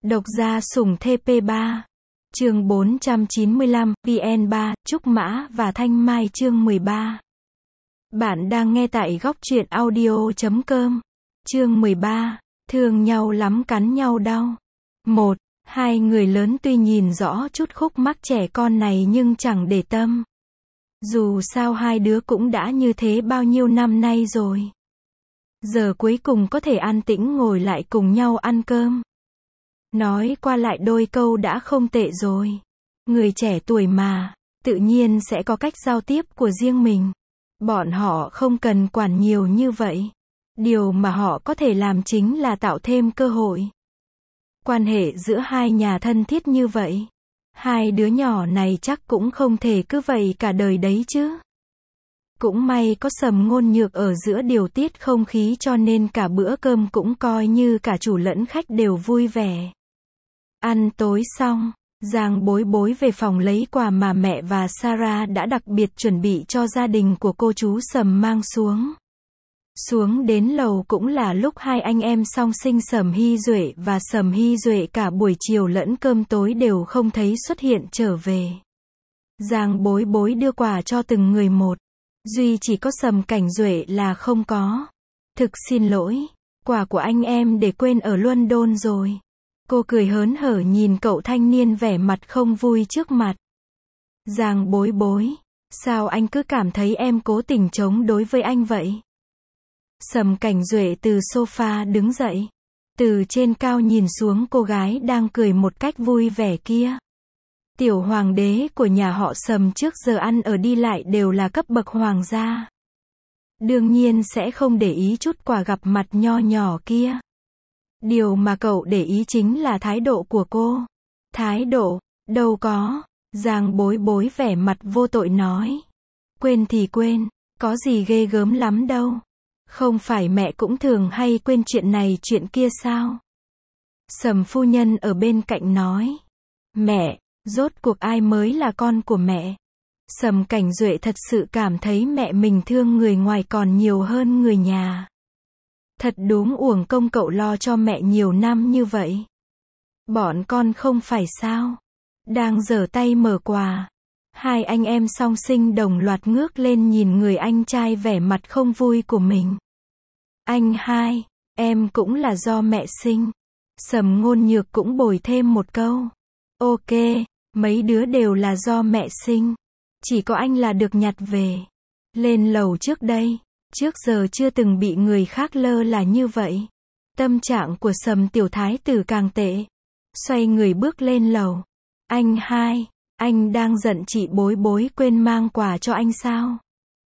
Độc gia sủng TP3. Chương 495, VN3, Trúc Mã và Thanh Mai chương 13. Bạn đang nghe tại góc truyện audio.com. Chương 13, thương nhau lắm cắn nhau đau. Hai người lớn tuy nhìn rõ chút khúc mắc trẻ con này nhưng chẳng để tâm. Dù sao hai đứa cũng đã như thế bao nhiêu năm nay rồi. Giờ cuối cùng có thể an tĩnh ngồi lại cùng nhau ăn cơm. Nói qua lại đôi câu đã không tệ rồi. Người trẻ tuổi mà, tự nhiên sẽ có cách giao tiếp của riêng mình. Bọn họ không cần quản nhiều như vậy. Điều mà họ có thể làm chính là tạo thêm cơ hội. Quan hệ giữa hai nhà thân thiết như vậy. Hai đứa nhỏ này chắc cũng không thể cứ vậy cả đời đấy chứ. Cũng may có Sầm Ngôn Nhược ở giữa điều tiết không khí cho nên cả bữa cơm cũng coi như cả chủ lẫn khách đều vui vẻ. Ăn tối xong, Giang Bối Bối về phòng lấy quà mà mẹ và Sarah đã đặc biệt chuẩn bị cho gia đình của cô chú Sầm mang xuống. Xuống đến lầu cũng là lúc hai anh em song sinh Sầm Hy Duệ và Sầm Hy Duệ cả buổi chiều lẫn cơm tối đều không thấy xuất hiện trở về. Giang Bối Bối đưa quà cho từng người một. Duy chỉ có Sầm Cảnh Duệ là không có. Thực xin lỗi, quà của anh em để quên ở London rồi. Cô cười hớn hở nhìn cậu thanh niên vẻ mặt không vui trước mặt. Giang Bối Bối, sao anh cứ cảm thấy em cố tình chống đối với anh vậy? Sầm Cảnh Duệ từ sofa đứng dậy. Từ trên cao nhìn xuống cô gái đang cười một cách vui vẻ kia. Tiểu hoàng đế của nhà họ Sầm trước giờ ăn ở đi lại đều là cấp bậc hoàng gia. Đương nhiên sẽ không để ý chút quà gặp mặt nho nhỏ kia. Điều mà cậu để ý chính là thái độ của cô. Thái độ? Đâu có. Giang Bối Bối vẻ mặt vô tội nói. Quên thì quên, có gì ghê gớm lắm đâu. Không phải mẹ cũng thường hay quên chuyện này chuyện kia sao? Sầm phu nhân ở bên cạnh nói. Mẹ, rốt cuộc ai mới là con của mẹ? Sầm Cảnh Duệ thật sự cảm thấy mẹ mình thương người ngoài còn nhiều hơn người nhà. Thật đúng uổng công cậu lo cho mẹ nhiều năm như vậy. Bọn con không phải sao? Đang giở tay mở quà. Hai anh em song sinh đồng loạt ngước lên nhìn người anh trai vẻ mặt không vui của mình. Anh hai, em cũng là do mẹ sinh. Sầm Ngôn Nhược cũng bồi thêm một câu. Ok, mấy đứa đều là do mẹ sinh. Chỉ có anh là được nhặt về. Lên lầu trước đây. Trước giờ chưa từng bị người khác lơ là như vậy. Tâm trạng của Sầm tiểu thái tử càng tệ. Xoay người bước lên lầu. Anh hai, anh đang giận chị Bối Bối quên mang quà cho anh sao?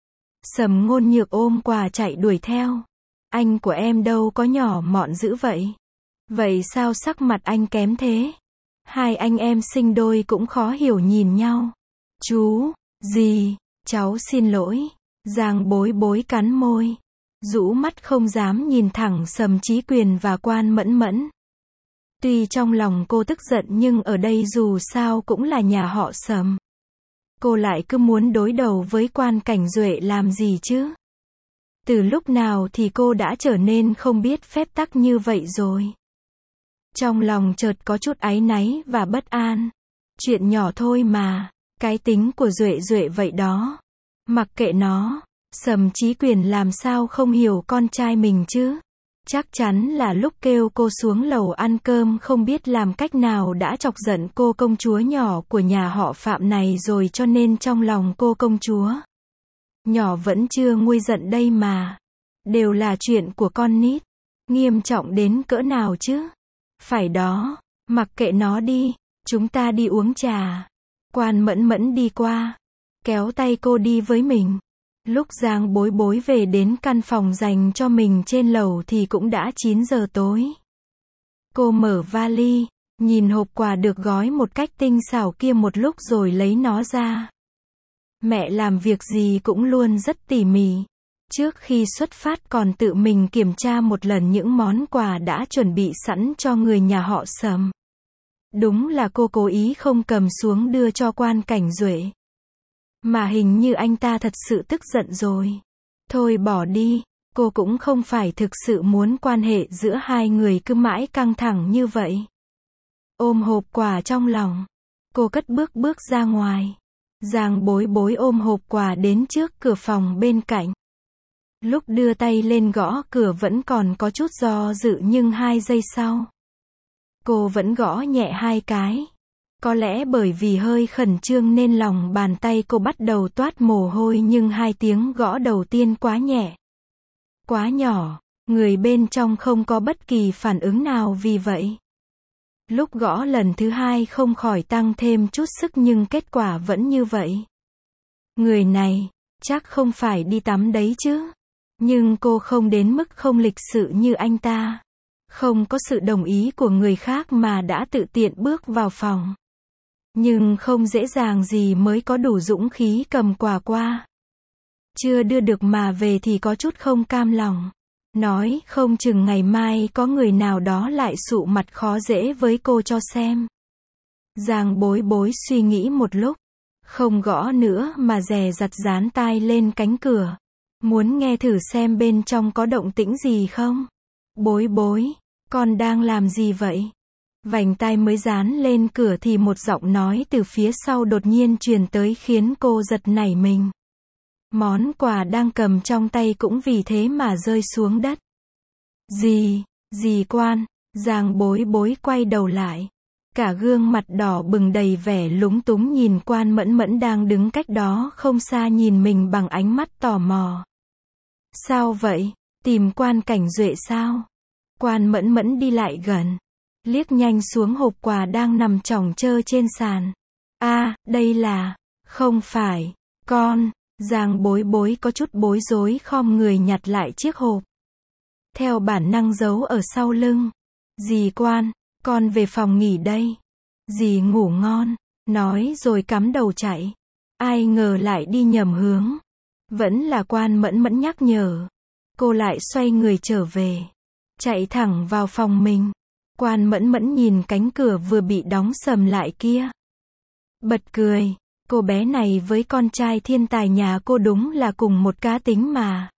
Sầm Ngôn Nhược ôm quà chạy đuổi theo. Anh của em đâu có nhỏ mọn dữ vậy. Vậy sao sắc mặt anh kém thế? Hai anh em sinh đôi cũng khó hiểu nhìn nhau. Chú, gì, cháu xin lỗi. Giang Bối Bối cắn môi. Rũ mắt không dám nhìn thẳng Sầm Chí Quyền và Quan Mẫn Mẫn. Tuy trong lòng cô tức giận nhưng ở đây dù sao cũng là nhà họ Sầm. Cô lại cứ muốn đối đầu với Quan Cảnh Duệ làm gì chứ? Từ lúc nào thì cô đã trở nên không biết phép tắc như vậy rồi? Trong lòng chợt có chút áy náy và bất an. Chuyện nhỏ thôi mà, cái tính của Duệ Duệ vậy đó. Mặc kệ nó, Sầm Chí Quyền làm sao không hiểu con trai mình chứ? Chắc chắn là lúc kêu cô xuống lầu ăn cơm không biết làm cách nào đã chọc giận cô công chúa nhỏ của nhà họ Phạm này rồi cho nên trong lòng cô công chúa nhỏ vẫn chưa nguôi giận đây mà. Đều là chuyện của con nít. Nghiêm trọng đến cỡ nào chứ? Phải đó, mặc kệ nó đi, chúng ta đi uống trà. Quan Mẫn Mẫn đi qua, kéo tay cô đi với mình. Lúc Giang Bối Bối về đến căn phòng dành cho mình trên lầu thì cũng đã 9 giờ tối. Cô mở vali, nhìn hộp quà được gói một cách tinh xảo kia một lúc rồi lấy nó ra. Mẹ làm việc gì cũng luôn rất tỉ mỉ. Trước khi xuất phát còn tự mình kiểm tra một lần những món quà đã chuẩn bị sẵn cho người nhà họ Sầm. Đúng là cô cố ý không cầm xuống đưa cho Quan Cảnh Duệ. Mà hình như anh ta thật sự tức giận rồi. Thôi bỏ đi, cô cũng không phải thực sự muốn quan hệ giữa hai người cứ mãi căng thẳng như vậy. ôm hộp quà trong lòng. Cô cất bước ra ngoài. Giang Bối Bối ôm hộp quà đến trước cửa phòng bên cạnh. Lúc đưa tay lên gõ cửa vẫn còn có chút do dự nhưng 2 giây sau, cô vẫn gõ nhẹ 2 cái. Có lẽ bởi vì hơi khẩn trương nên lòng bàn tay cô bắt đầu toát mồ hôi nhưng 2 tiếng gõ đầu tiên quá nhẹ, quá nhỏ, người bên trong không có bất kỳ phản ứng nào vì vậy. Lúc gõ lần thứ 2 không khỏi tăng thêm chút sức nhưng kết quả vẫn như vậy. Người này, chắc không phải đi tắm đấy chứ. Nhưng cô không đến mức không lịch sự như anh ta. Không có sự đồng ý của người khác mà đã tự tiện bước vào phòng. Nhưng không dễ dàng gì mới có đủ dũng khí cầm quà qua. Chưa đưa được mà về thì có chút không cam lòng. Nói không chừng ngày mai có người nào đó lại sụ mặt khó dễ với cô cho xem. Giang Bối Bối suy nghĩ một lúc. Không gõ nữa mà dè dặt dán tai lên cánh cửa. Muốn nghe thử xem bên trong có động tĩnh gì không? Bối Bối, con đang làm gì vậy? Vành tai mới dán lên cửa thì một giọng nói từ phía sau đột nhiên truyền tới khiến cô giật nảy mình. Món quà đang cầm trong tay cũng vì thế mà rơi xuống đất. Dì Quan, Giang Bối Bối quay đầu lại. Cả gương mặt đỏ bừng đầy vẻ lúng túng nhìn Quan Mẫn Mẫn đang đứng cách đó không xa nhìn mình bằng ánh mắt tò mò. Sao vậy? Tìm Quan Cảnh Duệ sao? Quan Mẫn Mẫn đi lại gần. Liếc nhanh xuống hộp quà đang nằm chỏng chơ trên sàn. Đây là... Không phải... Con... Giang Bối Bối có chút bối rối khom người nhặt lại chiếc hộp. Theo bản năng giấu ở sau lưng. Dì Quan, con về phòng nghỉ đây. Dì ngủ ngon. Nói rồi cắm đầu chạy. Ai ngờ lại đi nhầm hướng. Vẫn là Quan Mẫn Mẫn nhắc nhở. Cô lại xoay người trở về. Chạy thẳng vào phòng mình. Quan Mẫn Mẫn nhìn cánh cửa vừa bị đóng sầm lại kia. Bật cười. Cô bé này với con trai thiên tài nhà cô đúng là cùng một cá tính mà.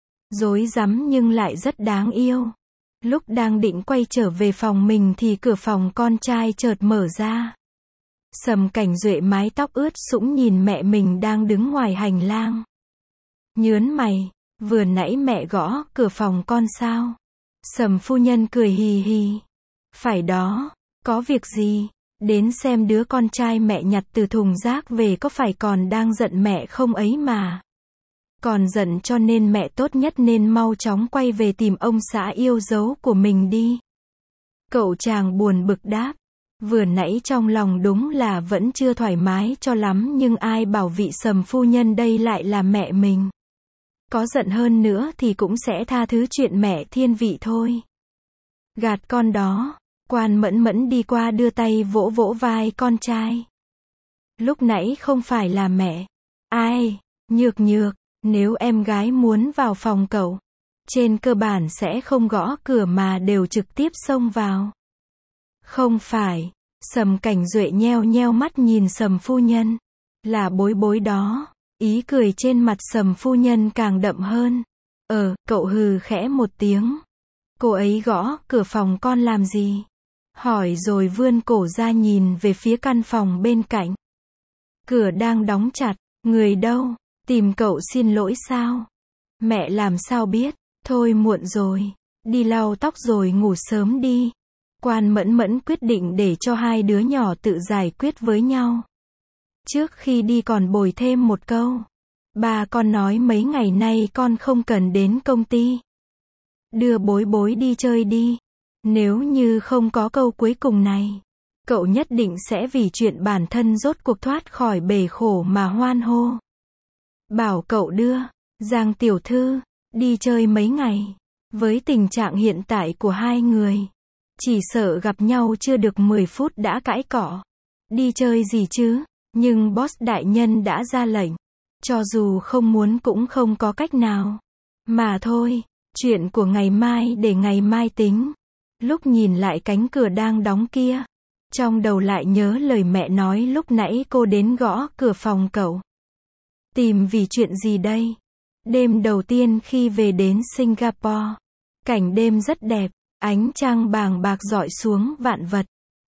Rối rắm nhưng lại rất đáng yêu. Lúc đang định quay trở về phòng mình thì cửa phòng con trai chợt mở ra. Sầm Cảnh Duệ mái tóc ướt sũng nhìn mẹ mình đang đứng ngoài hành lang. Nhớn mày, vừa nãy mẹ gõ cửa phòng con sao? Sầm phu nhân cười hì hì. Phải đó, có việc gì? Đến xem đứa con trai mẹ nhặt từ thùng rác về có phải còn đang giận mẹ không ấy mà. Còn giận cho nên mẹ tốt nhất nên mau chóng quay về tìm ông xã yêu dấu của mình đi. Cậu chàng buồn bực đáp. Vừa nãy trong lòng đúng là vẫn chưa thoải mái cho lắm nhưng ai bảo vị Sầm phu nhân đây lại là mẹ mình. Có giận hơn nữa thì cũng sẽ tha thứ chuyện mẹ thiên vị thôi. Gạt con đó. Quan Mẫn Mẫn đi qua đưa tay vỗ vỗ vai con trai. Lúc nãy không phải là mẹ. Ai? Nhược, nếu em gái muốn vào phòng cậu, trên cơ bản sẽ không gõ cửa mà đều trực tiếp xông vào. Không phải. Sầm Cảnh Duệ nheo mắt nhìn Sầm phu nhân. Là Bối Bối đó. Ý cười trên mặt Sầm phu nhân càng đậm hơn. Cậu hừ khẽ một tiếng. Cô ấy gõ cửa phòng con làm gì? Hỏi rồi vươn cổ ra nhìn về phía căn phòng bên cạnh. Cửa đang đóng chặt. Người đâu? Tìm cậu xin lỗi sao? Mẹ làm sao biết? Thôi muộn rồi. Đi lau tóc rồi ngủ sớm đi. Quan Mẫn Mẫn quyết định để cho hai đứa nhỏ tự giải quyết với nhau. Trước khi đi còn bồi thêm một câu. Ba con nói mấy ngày nay con không cần đến công ty. Đưa Bối Bối đi chơi đi. Nếu như không có câu cuối cùng này, cậu nhất định sẽ vì chuyện bản thân rốt cuộc thoát khỏi bể khổ mà hoan hô. Bảo cậu đưa, Giang tiểu thư, đi chơi mấy ngày. Với tình trạng hiện tại của hai người, chỉ sợ gặp nhau chưa được 10 phút đã cãi cọ. Đi chơi gì chứ? Nhưng boss đại nhân đã ra lệnh. Cho dù không muốn cũng không có cách nào. Mà thôi, chuyện của ngày mai để ngày mai tính. Lúc nhìn lại cánh cửa đang đóng kia, trong đầu lại nhớ lời mẹ nói lúc nãy cô đến gõ cửa phòng cậu. Tìm vì chuyện gì đây? Đêm đầu tiên khi về đến Singapore, cảnh đêm rất đẹp, ánh trăng bàng bạc rọi xuống vạn vật.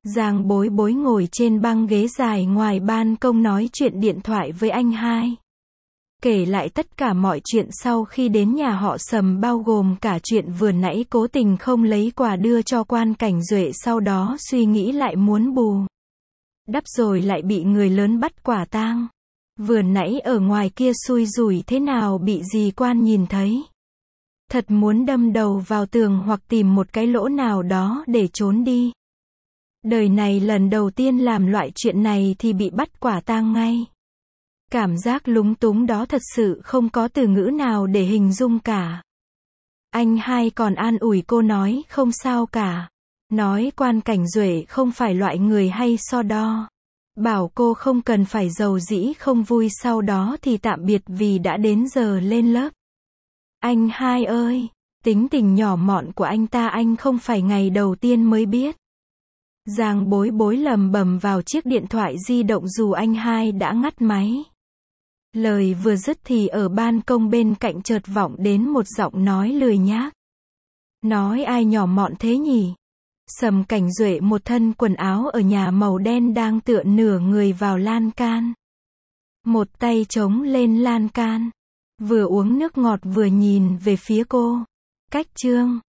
Giang Bối Bối ngồi trên băng ghế dài ngoài ban công nói chuyện điện thoại với anh hai. Kể lại tất cả mọi chuyện sau khi đến nhà họ Sầm, bao gồm cả chuyện vừa nãy cố tình không lấy quà đưa cho Quan Cảnh Duệ, sau đó suy nghĩ lại muốn bù đắp rồi lại bị người lớn bắt quả tang. Vừa nãy ở ngoài kia xui rủi thế nào bị dì Quan nhìn thấy. Thật muốn đâm đầu vào tường hoặc tìm một cái lỗ nào đó để trốn đi. Đời này lần đầu tiên làm loại chuyện này thì bị bắt quả tang ngay. Cảm giác lúng túng đó thật sự không có từ ngữ nào để hình dung cả. Anh hai còn an ủi cô nói không sao cả. Nói Quan Cảnh Duệ không phải loại người hay so đo. Bảo cô không cần phải giàu dĩ không vui, sau đó thì tạm biệt vì đã đến giờ lên lớp. Anh hai ơi, tính tình nhỏ mọn của anh ta anh không phải ngày đầu tiên mới biết. Giang Bối Bối lầm bầm vào chiếc điện thoại di động dù anh hai đã ngắt máy. Lời vừa dứt thì ở ban công bên cạnh chợt vọng đến một giọng nói lười nhác. Nói ai nhỏ mọn thế nhỉ? Sầm Cảnh Duệ một thân quần áo ở nhà màu đen đang tựa nửa người vào lan can. Một tay chống lên lan can. Vừa uống nước ngọt vừa nhìn về phía cô. Cách chương